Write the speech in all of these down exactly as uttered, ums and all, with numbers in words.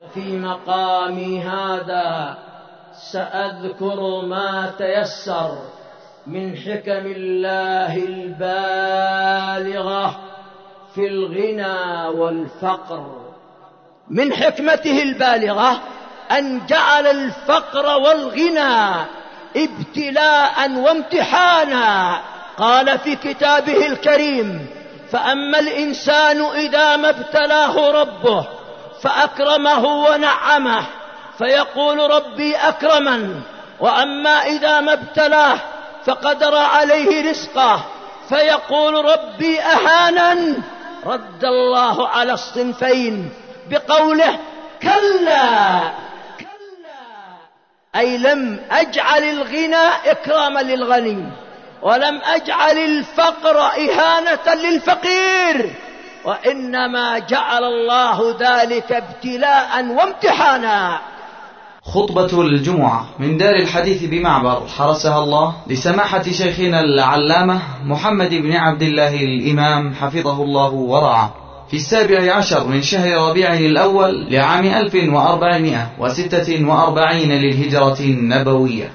في مقامي هذا سأذكر ما تيسر من حكم الله البالغة في الغنى والفقر. من حكمته البالغة أن جعل الفقر والغنى ابتلاء وامتحانا. قال في كتابه الكريم: فأما الإنسان إذا ما ابتلاه ربه فأكرمه ونعمه فيقول ربي أكرمن، وأما إذا ما ابتلاه فقدر عليه رزقه فيقول ربي أهانن. رد الله على الصنفين بقوله: كلا كلا، أي لم أجعل الغنى إكراما للغني، ولم أجعل الفقر إهانة للفقير، وإنما جعل الله ذلك ابتلاء وامتحانا. خطبة الجمعة من دار الحديث بمعبر حرسها الله لسماحة شيخنا العلامة محمد بن عبد الله الإمام حفظه الله ورعاه، في السابع عشر من شهر ربيع الأول لعام ألف وأربعمائة وستة وأربعين للهجرة النبوية.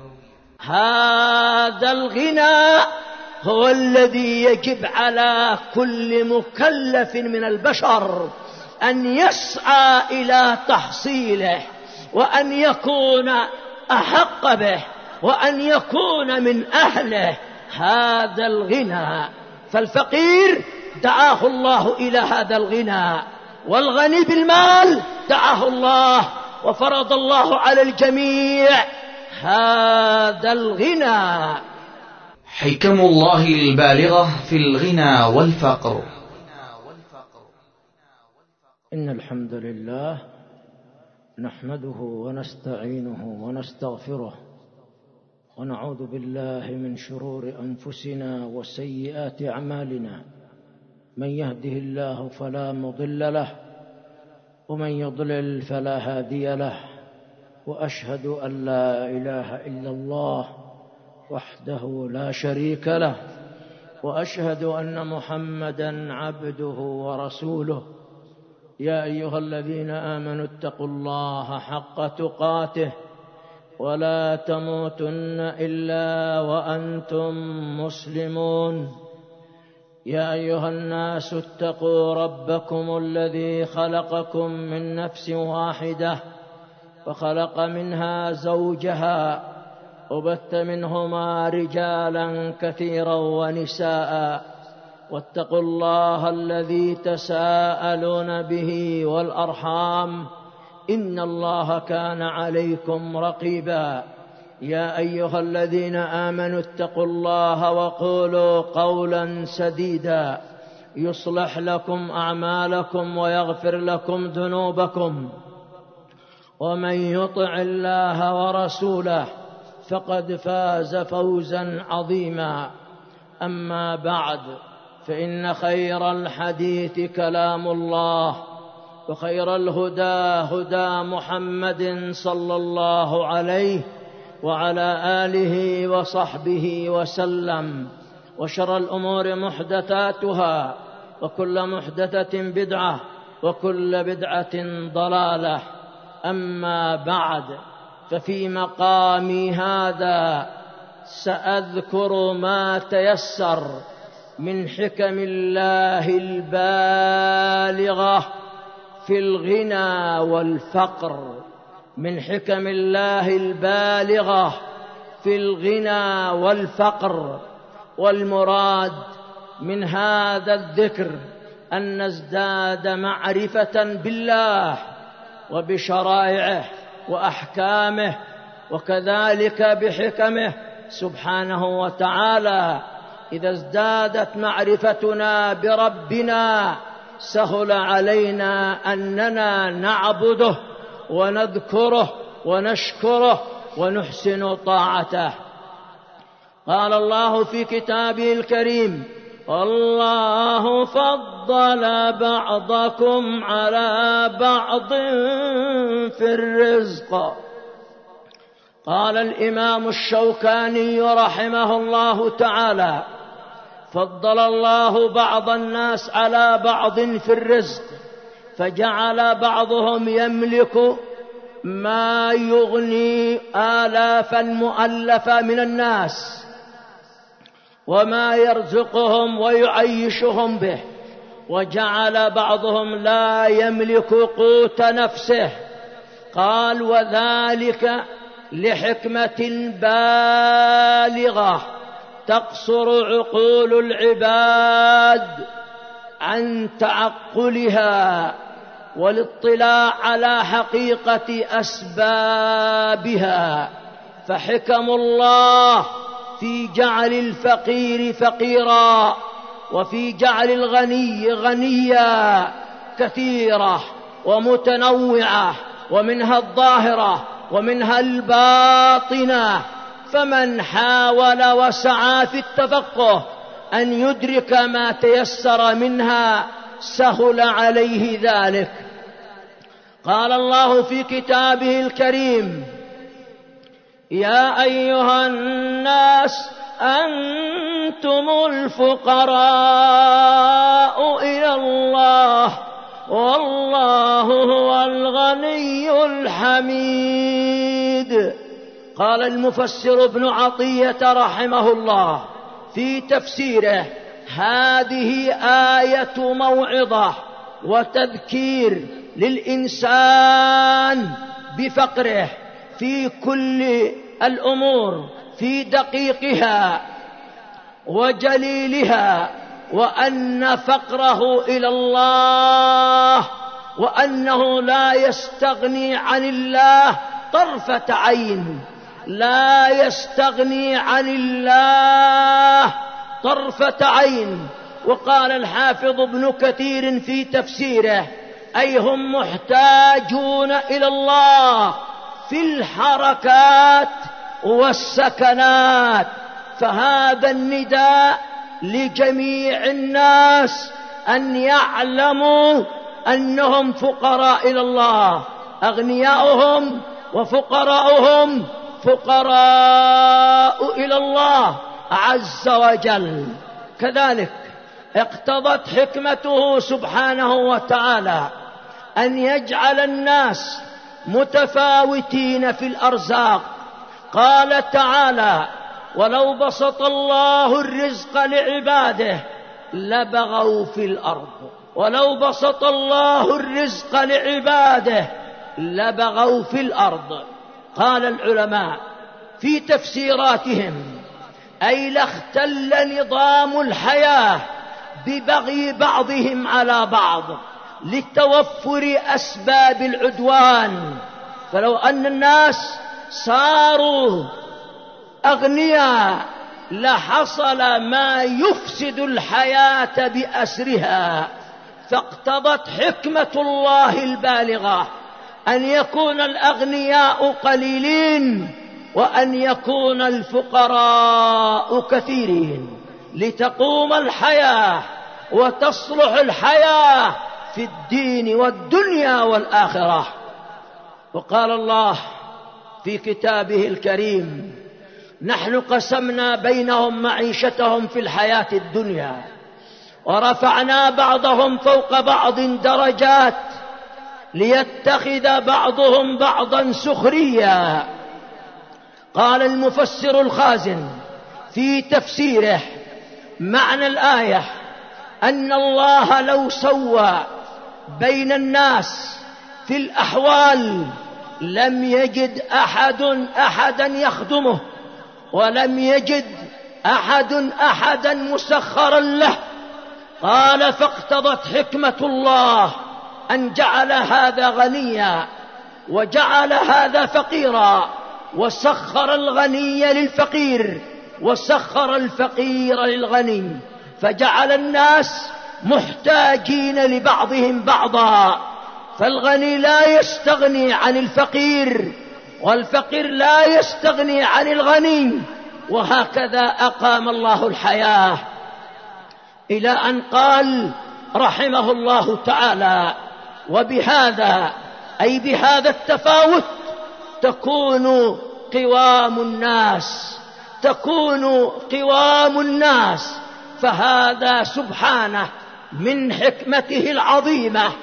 هذا الغنى هو الذي يجب على كل مكلف من البشر أن يسعى إلى تحصيله، وأن يكون أحق به، وأن يكون من أهله هذا الغنى. فالفقير دعاه الله إلى هذا الغنى، والغني بالمال دعاه الله، وفرض الله على الجميع هذا الغنى. حكم الله البالغة في الغنى والفقر. إن الحمد لله نحمده ونستعينه ونستغفره، ونعوذ بالله من شرور أنفسنا وسيئات أعمالنا. من يهده الله فلا مضل له، ومن يضلل فلا هادي له. وأشهد أن لا إله إلا الله وحده لا شريك له، وأشهد أن محمدًا عبده ورسوله. يا أيها الذين آمنوا اتقوا الله حق تقاته ولا تموتن إلا وأنتم مسلمون. يا أيها الناس اتقوا ربكم الذي خلقكم من نفس واحدة وخلق منها زوجها وبث منهما رجالا كثيرا ونساء، واتقوا الله الذي تساءلون به والأرحام، إن الله كان عليكم رقيبا. يا أيها الذين آمنوا اتقوا الله وقولوا قولا سديدا يصلح لكم أعمالكم ويغفر لكم ذنوبكم، ومن يطع الله ورسوله فقد فاز فوزا عظيما. أما بعد، فإن خير الحديث كلام الله، وخير الهدى هدى محمد صلى الله عليه وعلى آله وصحبه وسلم. وشر الأمور محدثاتها، وكل محدثة بدعة، وكل بدعة ضلالة. أما بعد، ففي مقامي هذا سأذكر ما تيسر من حكم الله البالغة في الغنى والفقر. من حكم الله البالغة في الغنى والفقر. والمراد من هذا الذكر أن نزداد معرفة بالله وبشرائعه وأحكامه، وكذلك بحكمه سبحانه وتعالى. إذا ازدادت معرفتنا بربنا سهل علينا أننا نعبده ونذكره ونشكره ونحسن طاعته. قال الله في كتابه الكريم: والله فضل بعضكم على بعض في الرزق. قال الإمام الشوكاني رحمه الله تعالى: فضل الله بعض الناس على بعض في الرزق، فجعل بعضهم يملك ما يغني آلافا مؤلفة من الناس وما يرزقهم ويعيشهم به، وجعل بعضهم لا يملك قوت نفسه. قال: وذلك لحكمة بالغة تقصر عقول العباد عن تعقلها والاطلاع على حقيقة أسبابها. فحكم الله في جعل الفقير فقيرا وفي جعل الغني غنيا كثيرة ومتنوعة، ومنها الظاهرة ومنها الباطنة. فمن حاول وسعى في التفقه أن يدرك ما تيسر منها سهل عليه ذلك. قال الله في كتابه الكريم: يا أيها الناس أنتم الفقراء إلى الله والله هو الغني الحميد. قال المفسر ابن عطية رحمه الله في تفسيره: هذه آية موعظة وتذكير للإنسان بفقره في كل الأمور، في دقيقها وجليلها، وأن فقره إلى الله وأنه لا يستغني عن الله طرفة عين، لا يستغني عن الله طرفة عين. وقال الحافظ ابن كثير في تفسيره: أي هم محتاجون إلى الله في الحركات والسكنات. فهذا النداء لجميع الناس أن يعلموا أنهم فقراء إلى الله، أغنياؤهم وفقراؤهم فقراء إلى الله عز وجل. كذلك اقتضت حكمته سبحانه وتعالى أن يجعل الناس متفاوتين في الأرزاق. قال تعالى: ولو بسط الله الرزق لعباده لبغوا في الأرض. ولو بسط الله الرزق لعباده لبغوا في الأرض. قال العلماء في تفسيراتهم: أي لاختل نظام الحياة ببغي بعضهم على بعض لتوفر أسباب العدوان. فلو أن الناس صاروا أغنياء لحصل ما يفسد الحياة بأسرها. فاقتضت حكمة الله البالغة أن يكون الأغنياء قليلين وأن يكون الفقراء كثيرين، لتقوم الحياة وتصلح الحياة في الدين والدنيا والآخرة. وقال الله في كتابه الكريم: نحن قسمنا بينهم معيشتهم في الحياة الدنيا ورفعنا بعضهم فوق بعض درجات ليتخذ بعضهم بعضا سخريا. قال المفسر الخازن في تفسيره: معنى الآية أن الله لو سوى بين الناس في الأحوال لم يجد أحد أحدا يخدمه، ولم يجد أحد أحدا مسخرا له. قال: فاقتضت حكمة الله أن جعل هذا غنيا وجعل هذا فقيرا، وسخر الغني للفقير وسخر الفقير للغني، فجعل الناس محتاجين لبعضهم بعضا. فالغني لا يستغني عن الفقير والفقير لا يستغني عن الغني، وهكذا أقام الله الحياة إلى أن قال رحمه الله تعالى: وبهذا أي بهذا التفاوت تكون قوام الناس تكون قوام الناس. فهذا سبحانه من حكمته العظيمة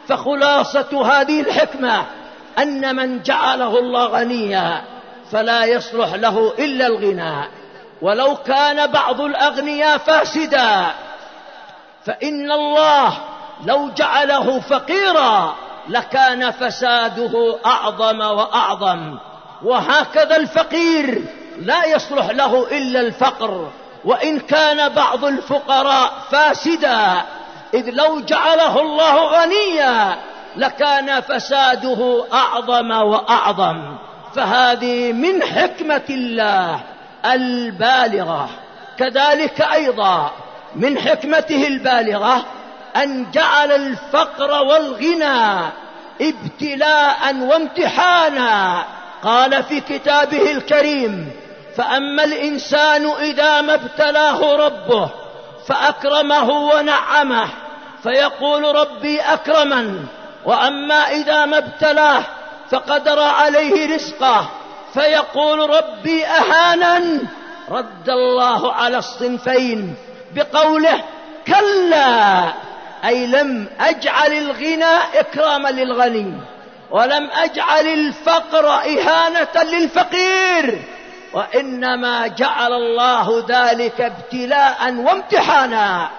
فخلاصة هذه الحكمة أن من جعله الله غنيا فلا يصلح له إلا الغنى، ولو كان بعض الأغنياء فاسدا، فإن الله لو جعله فقيرا لكان فساده أعظم وأعظم. وهكذا الفقير لا يصلح له إلا الفقر، وإن كان بعض الفقراء فاسدا، إذ لو جعله الله غنيا لكان فساده أعظم وأعظم. فهذه من حكمة الله البالغة. كذلك أيضا من حكمته البالغة أن جعل الفقر والغنى ابتلاء وامتحانا. قال في كتابه الكريم: فأما الإنسان إذا ما ابتلاه ربه فأكرمه ونعمه فيقول ربي أكرمن، وأما إذا ما ابتلاه فقدر عليه رزقه فيقول ربي أهانن. رد الله على الصنفين بقوله: كلا، أي لم أجعل الغنى إكراما للغني، ولم أجعل الفقر إهانة للفقير، وإنما جعل الله ذلك ابتلاء وامتحانا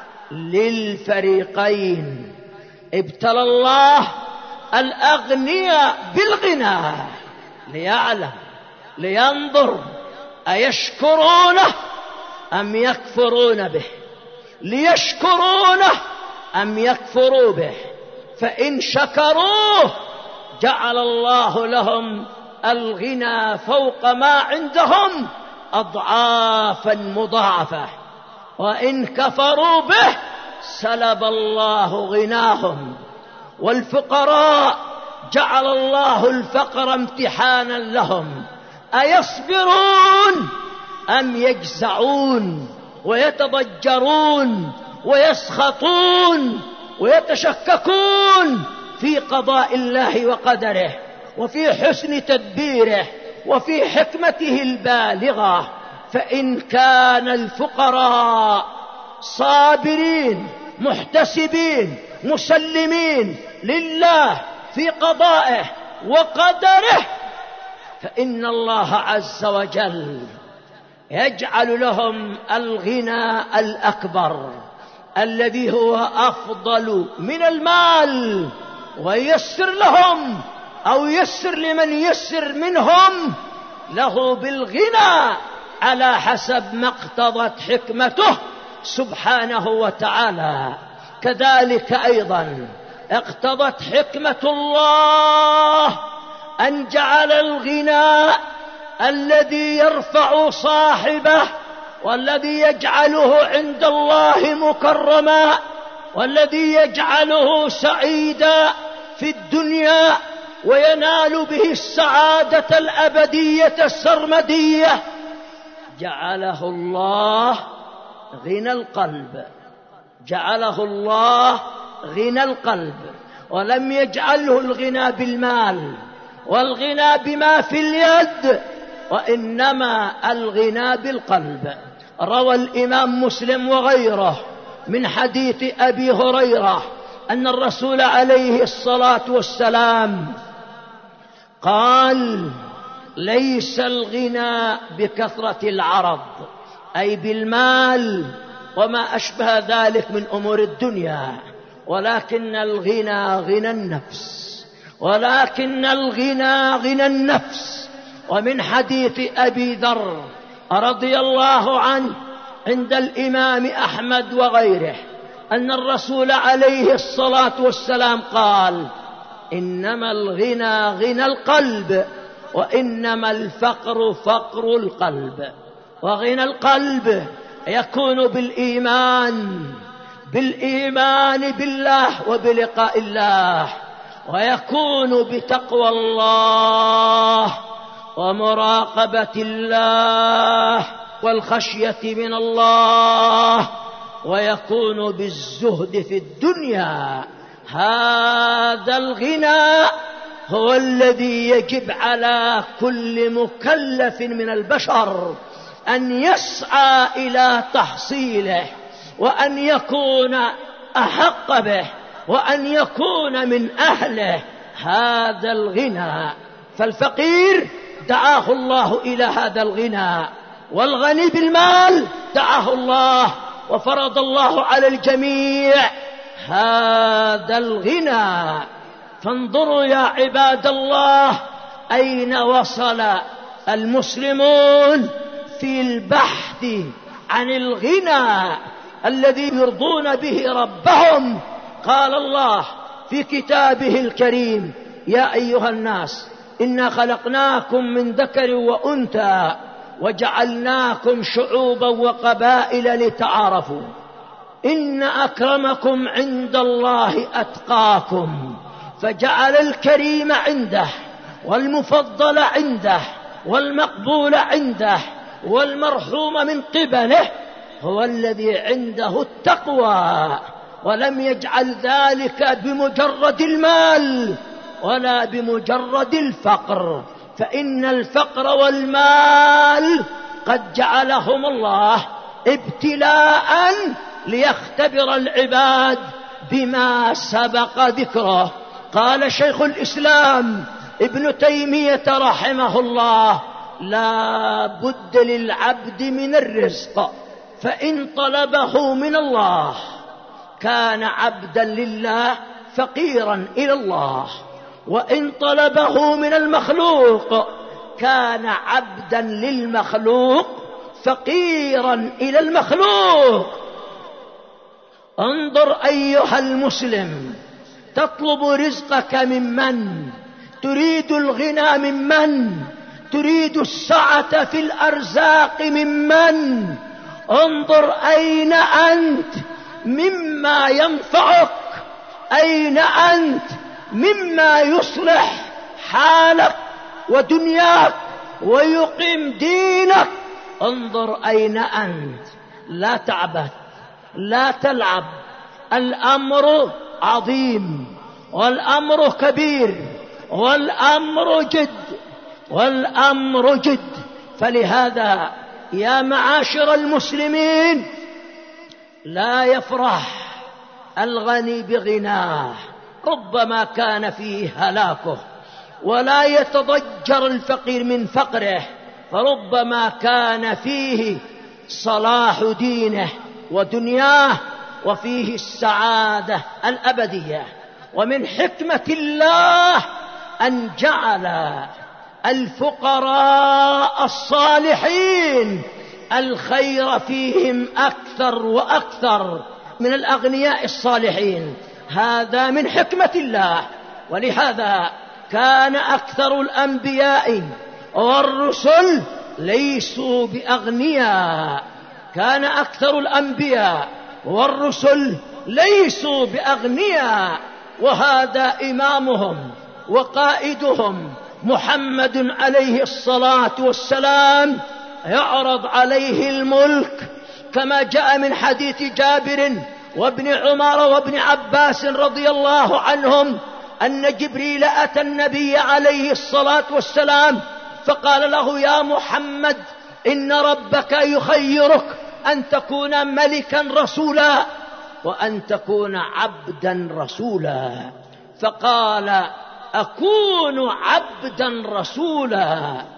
للفريقين. ابتلى الله الأغنياء بالغنى ليعلم لينظر أيشكرونه أم يكفرون به، ليشكرونه أم يكفروا به، فإن شكروه جعل الله لهم الغنى فوق ما عندهم أضعافا مضاعفة، وإن كفروا به سلب الله غناهم. والفقراء جعل الله الفقر امتحانا لهم، أيصبرون أم يجزعون ويتضجرون ويسخطون ويتشككون في قضاء الله وقدره وفي حسن تدبيره وفي حكمته البالغة. فإن كان الفقراء صابرين محتسبين مسلمين لله في قضائه وقدره، فإن الله عز وجل يجعل لهم الغنى الأكبر الذي هو أفضل من المال، ويسر لهم أو يسر لمن يسر منهم له بالغنى على حسب ما اقتضت حكمته سبحانه وتعالى. كذلك أيضا اقتضت حكمة الله أن جعل الغنى الذي يرفع صاحبه والذي يجعله عند الله مكرما والذي يجعله سعيدا في الدنيا وينال به السعادة الأبدية السرمدية، جعله الله غنى القلب، جعله الله غنى القلب، ولم يجعله الغنى بالمال والغنى بما في اليد، وإنما الغنى بالقلب. روى الإمام مسلم وغيره من حديث أبي هريرة أن الرسول عليه الصلاة والسلام قال: ليس الغنى بكثرة العرض، أي بالمال وما أشبه ذلك من أمور الدنيا، ولكن الغنى غنى النفس، ولكن الغنى غنى النفس. ومن حديث أبي ذر رضي الله عنه عند الإمام أحمد وغيره أن الرسول عليه الصلاة والسلام قال: إنما الغنى غنى القلب، وإنما الفقر فقر القلب. وغنى القلب يكون بالإيمان بالإيمان بالله وبلقاء الله، ويكون بتقوى الله ومراقبة الله والخشية من الله، ويكون بالزهد في الدنيا. هذا الغنى هو الذي يجب على كل مكلف من البشر أن يسعى إلى تحصيله، وأن يكون أحق به وأن يكون من أهله هذا الغنى. فالفقير دعاه الله إلى هذا الغنى، والغني بالمال دعاه الله وفرض الله على الجميع هذا الغنى. فانظروا يا عباد الله أين وصل المسلمون في البحث عن الغنى الذي يرضون به ربهم. قال الله في كتابه الكريم: يا أيها الناس إنا خلقناكم من ذكر وأنثى وجعلناكم شعوبا وقبائل لتعارفوا إن أكرمكم عند الله أتقاكم. فجعل الكريم عنده والمفضل عنده والمقبول عنده والمرحوم من قبله هو الذي عنده التقوى، ولم يجعل ذلك بمجرد المال ولا بمجرد الفقر، فإن الفقر والمال قد جعلهم الله ابتلاء ليختبر العباد بما سبق ذكره. قال شيخ الإسلام ابن تيمية رحمه الله: لا بد للعبد من الرزق، فإن طلبه من الله كان عبدا لله فقيرا إلى الله، وإن طلبه من المخلوق كان عبدا للمخلوق فقيرا إلى المخلوق. انظر أيها المسلم، تطلب رزقك ممن؟ تريد الغنى ممن؟ تريد السعة في الأرزاق ممن؟ انظر أين أنت مما ينفعك، أين أنت مما يصلح حالك ودنياك ويقيم دينك. انظر أين أنت. لا تعبث، لا تلعب، الأمر عظيم والأمر كبير والأمر جد والأمر جد. فلهذا يا معاشر المسلمين لا يفرح الغني بغناه، ربما كان فيه هلاكه، ولا يتضجر الفقير من فقره، فربما كان فيه صلاح دينه ودنياه وفيه السعادة الأبدية. ومن حكمة الله أن جعل الفقراء الصالحين الخير فيهم أكثر وأكثر من الأغنياء الصالحين، هذا من حكمة الله. ولهذا كان أكثر الأنبياء والرسل ليسوا بأغنياء، كان أكثر الأنبياء والرسل ليسوا بأغنياء، وهذا إمامهم وقائدهم محمد عليه الصلاة والسلام يعرض عليه الملك كما جاء من حديث جابر وابن عمر وابن عباس رضي الله عنهم أن جبريل أتى النبي عليه الصلاة والسلام فقال له: يا محمد إن ربك يخيرك أن تكون ملكا رسولا وأن تكون عبدا رسولا. فقال: أكون عبدا رسولا.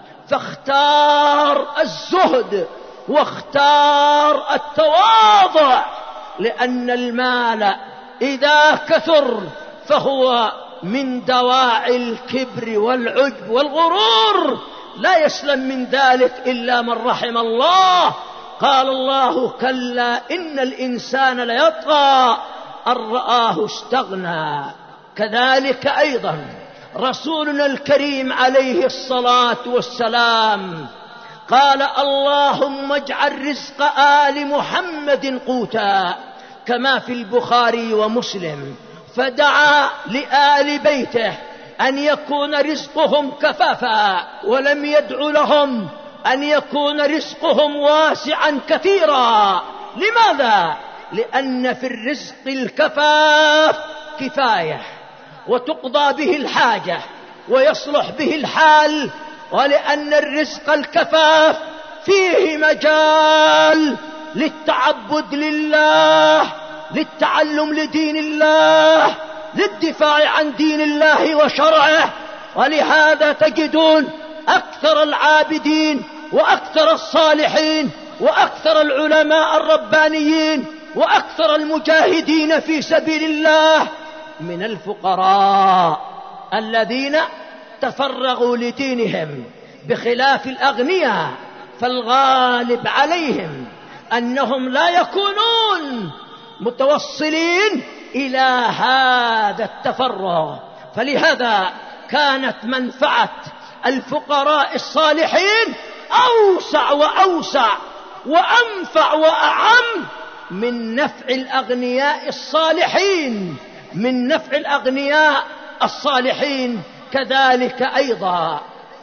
فاختار الزهد واختار التواضع، لأن المال إذا كثر فهو من دواعي الكبر والعجب والغرور، لا يسلم من ذلك إلا من رحم الله. قال الله: كلا إن الإنسان ليطغى أن رآه استغنى. كذلك أيضا رسولنا الكريم عليه الصلاة والسلام قال: اللهم اجعل رزق آل محمد قوتا، كما في البخاري ومسلم. فدعا لآل بيته أن يكون رزقهم كفافا، ولم يدع لهم أن يكون رزقهم واسعا كثيرا. لماذا؟ لأن في الرزق الكفاف كفاية وتقضى به الحاجة ويصلح به الحال، ولأن الرزق الكفاف فيه مجال للتعبد لله للتعلم لدين الله، للدفاع عن دين الله وشرعه. ولهذا تجدون أكثر العابدين وأكثر الصالحين وأكثر العلماء الربانيين وأكثر المجاهدين في سبيل الله من الفقراء الذين تفرغوا لدينهم، بخلاف الأغنياء فالغالب عليهم أنهم لا يكونون متوصلين إلى هذا التفرغ. فلهذا كانت منفعة الفقراء الصالحين أوسع وأوسع وأنفع وأعم من نفع الأغنياء الصالحين من نفع الأغنياء الصالحين كذلك أيضا.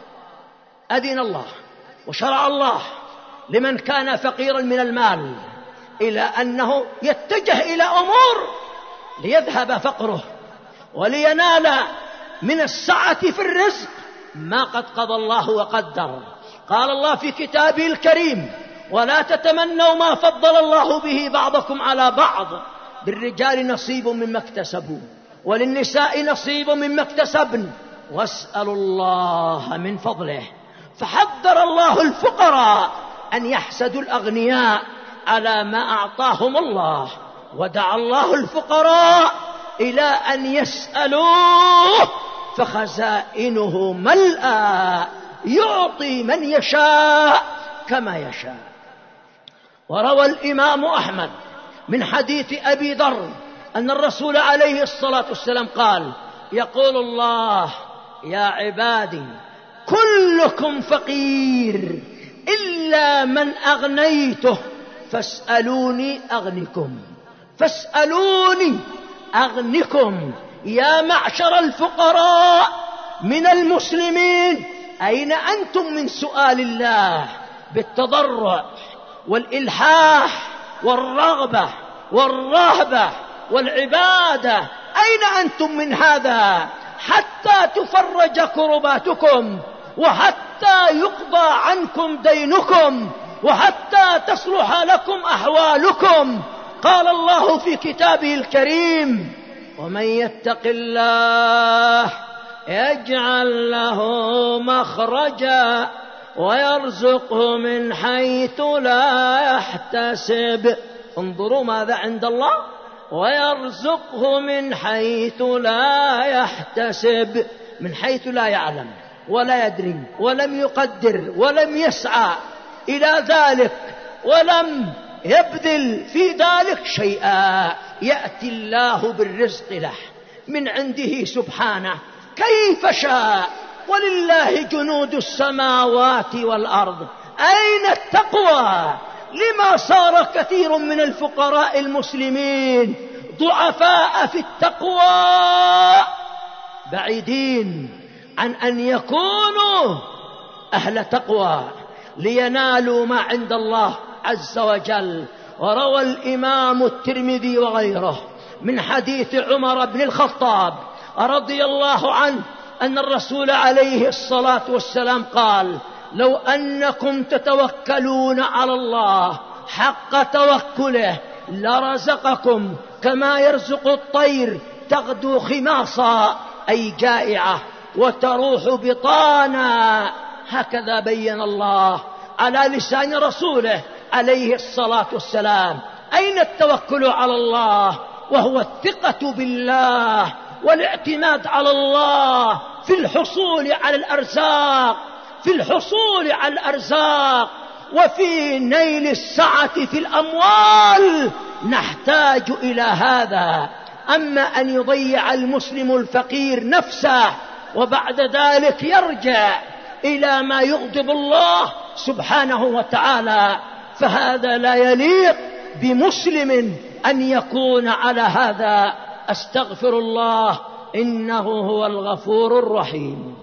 أذن الله وشرع الله لمن كان فقيرا من المال إلى أنه يتجه إلى أمور ليذهب فقره ولينال من السعة في الرزق ما قد قضى الله وقدر. قال الله في كتابه الكريم: ولا تتمنوا ما فضل الله به بعضكم على بعض، للرجال نصيب مما اكتسبوا وللنساء نصيب مما اكتسبن واسألوا الله من فضله. فحذر الله الفقراء أن يحسدوا الأغنياء على ما أعطاهم الله، ودعا الله الفقراء إلى أن يسألوه فخزائنه ملأى يعطي من يشاء كما يشاء. وروى الإمام أحمد من حديث أبي ذر أن الرسول عليه الصلاة والسلام قال: يقول الله: يا عبادي كلكم فقير إلا من أغنيته فاسألوني أغنكم فاسألوني أغنكم. يا معشر الفقراء من المسلمين، أين أنتم من سؤال الله بالتضرع والإلحاح والرغبة والرهبة والعبادة؟ أين أنتم من هذا حتى تفرج كرباتكم وحتى يقضى عنكم دينكم وحتى تصلح لكم أحوالكم؟ قال الله في كتابه الكريم: ومن يتق الله يجعل له مخرجا ويرزقه من حيث لا يحتسب. انظروا ماذا عند الله: ويرزقه من حيث لا يحتسب، من حيث لا يعلم ولا يدري ولم يقدر ولم يسعى إلى ذلك ولم يبذل في ذلك شيئا، يأتي الله بالرزق له من عنده سبحانه كيف شاء. ولله جنود السماوات والأرض. أين التقوى؟ لما صار كثير من الفقراء المسلمين ضعفاء في التقوى، بعيدين عن أن يكونوا أهل تقوى لينالوا ما عند الله عز وجل. وروى الإمام الترمذي وغيره من حديث عمر بن الخطاب رضي الله عنه أن الرسول عليه الصلاة والسلام قال: لو أنكم تتوكلون على الله حق توكله لرزقكم كما يرزق الطير تغدو خماصا، أي جائعة، وتروح بطانا. هكذا بين الله على لسان رسوله عليه الصلاة والسلام. أين التوكل على الله وهو الثقة بالله والاعتماد على الله في الحصول على الأرزاق في الحصول على الأرزاق وفي نيل السعة في الأموال؟ نحتاج إلى هذا. أما أن يضيع المسلم الفقير نفسه وبعد ذلك يرجع إلى ما يغضب الله سبحانه وتعالى، فهذا لا يليق بمسلم أن يكون على هذا. أستغفر الله إنه هو الغفور الرحيم.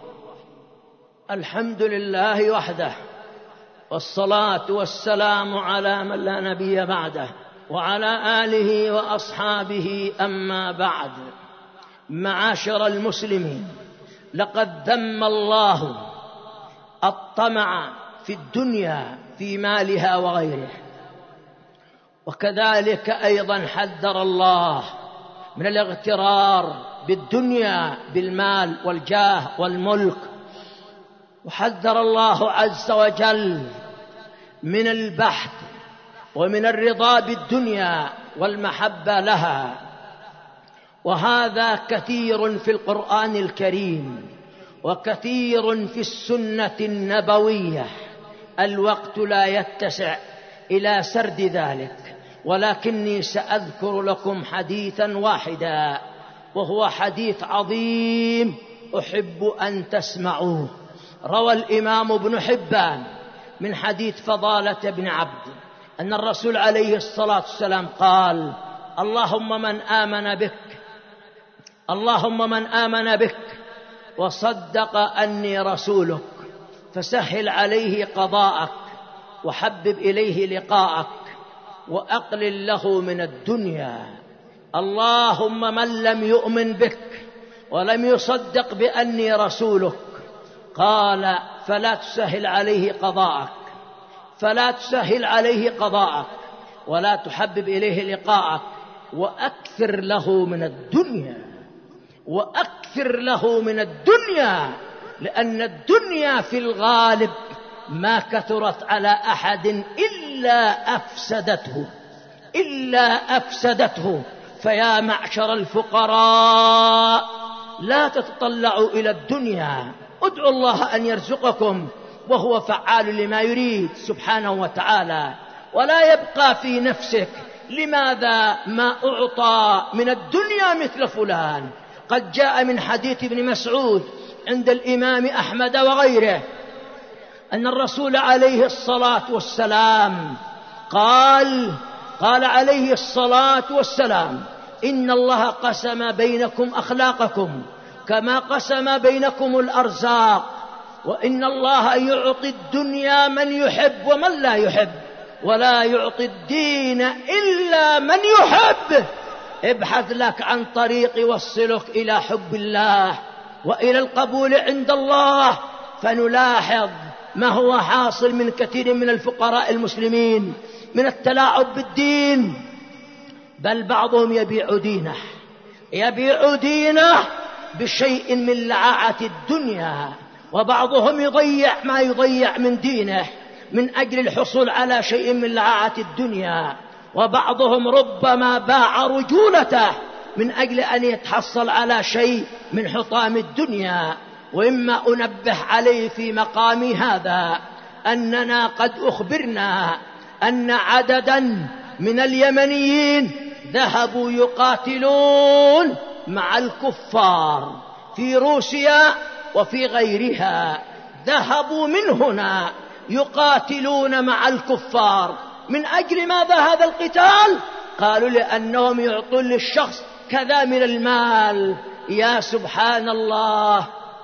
الحمد لله وحده، والصلاة والسلام على من لا نبي بعده وعلى آله وأصحابه. أما بعد، معاشر المسلمين، لقد ذم الله الطمع في الدنيا في مالها وغيره، وكذلك أيضا حذر الله من الاغترار بالدنيا بالمال والجاه والملك، وحذر الله عز وجل من البحث ومن الرضا بالدنيا والمحبة لها، وهذا كثير في القرآن الكريم وكثير في السنة النبوية. الوقت لا يتسع إلى سرد ذلك، ولكني سأذكر لكم حديثا واحدا، وهو حديث عظيم أحب أن تسمعوه. روى الإمام ابن حبان من حديث فضالة بن عبد أن الرسول عليه الصلاة والسلام قال: اللهم من آمن بك اللهم من آمن بك وصدق أني رسولك فسهل عليه قضاءك وحبب إليه لقاءك وأقلل له من الدنيا. اللهم من لم يؤمن بك ولم يصدق بأني رسولك، قال: فلا تسهل عليه قضاءك فلا تسهل عليه قضاءك ولا تحبب إليه لقاءك وأكثر له من الدنيا وأكثر له من الدنيا لأن الدنيا في الغالب ما كثرت على أحد إلا أفسدته إلا أفسدته. فيا معشر الفقراء لا تتطلعوا إلى الدنيا، ادعوا الله أن يرزقكم وهو فعال لما يريد سبحانه وتعالى، ولا يبقى في نفسك لماذا ما أعطى من الدنيا مثل فلان. قد جاء من حديث ابن مسعود عند الإمام أحمد وغيره أن الرسول عليه الصلاة والسلام قال قال عليه الصلاة والسلام: إن الله قسم بينكم أخلاقكم كما قسم بينكم الأرزاق، وإن الله يعطي الدنيا من يحب ومن لا يحب، ولا يعطي الدين إلا من يحب. ابحث لك عن طريق يوصلك إلى حب الله وإلى القبول عند الله. فنلاحظ ما هو حاصل من كثير من الفقراء المسلمين من التلاعب بالدين، بل بعضهم يبيع دينه يبيع دينه بشيء من لعاعة الدنيا، وبعضهم يضيع ما يضيع من دينه من أجل الحصول على شيء من لعاعة الدنيا، وبعضهم ربما باع رجولته من أجل أن يتحصل على شيء من حطام الدنيا. وإما أنبه عليه في مقامي هذا أننا قد أخبرنا أن عددا من اليمنيين ذهبوا يقاتلون مع الكفار في روسيا وفي غيرها، ذهبوا من هنا يقاتلون مع الكفار. من أجل ماذا هذا القتال؟ قالوا لأنهم يعطون للشخص كذا من المال. يا سبحان الله،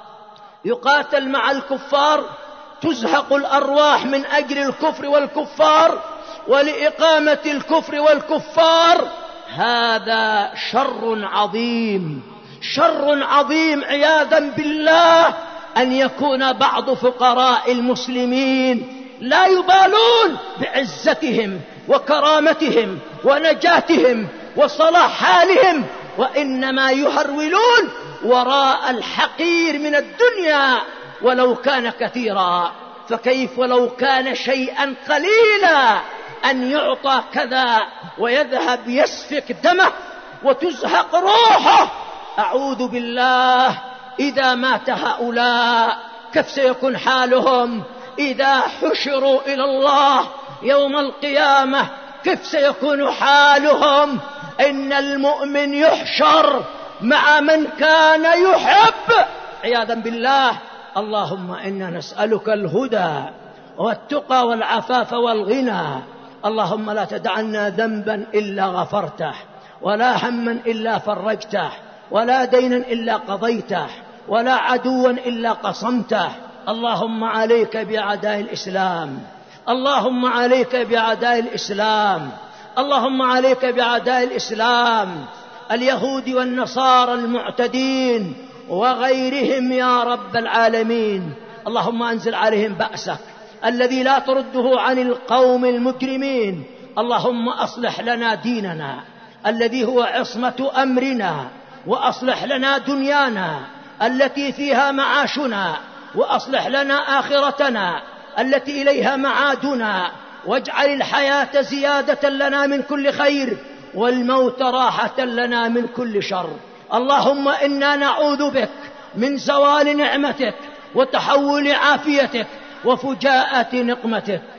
يقاتل مع الكفار، تزهق الأرواح من أجل الكفر والكفار ولإقامة الكفر والكفار. هذا شر عظيم شر عظيم عياذا بالله أن يكون بعض فقراء المسلمين لا يبالون بعزتهم وكرامتهم ونجاتهم وصلاح حالهم، وإنما يهرولون وراء الحقير من الدنيا ولو كان كثيرا. فكيف ولو كان شيئا قليلا أن يعطى كذا ويذهب يسفك دمه وتزهق روحه؟ أعوذ بالله، إذا مات هؤلاء كيف سيكون حالهم؟ إذا حشروا إلى الله يوم القيامة كيف سيكون حالهم؟ إن المؤمن يحشر مع من كان يحب عياذا بالله. اللهم إنا نسألك الهدى والتقى والعفاف والغنى. اللهم لا تدعنا ذنبا إلا غفرته، ولا هما إلا فرجته، ولا دينا إلا قضيته، ولا عدوا إلا قصمته. اللهم عليك بأعداء الإسلام اللهم عليك بأعداء الإسلام اللهم عليك بأعداء الإسلام اليهود والنصارى المعتدين وغيرهم يا رب العالمين. اللهم أنزل عليهم بأسك الذي لا ترده عن القوم المجرمين، اللهم أصلح لنا ديننا الذي هو عصمة أمرنا، وأصلح لنا دنيانا التي فيها معاشنا، وأصلح لنا آخرتنا التي إليها معادنا، واجعل الحياة زيادة لنا من كل خير، والموت راحة لنا من كل شر. اللهم إنا نعوذ بك من زوال نعمتك وتحول عافيتك وفجاءة نقمتك.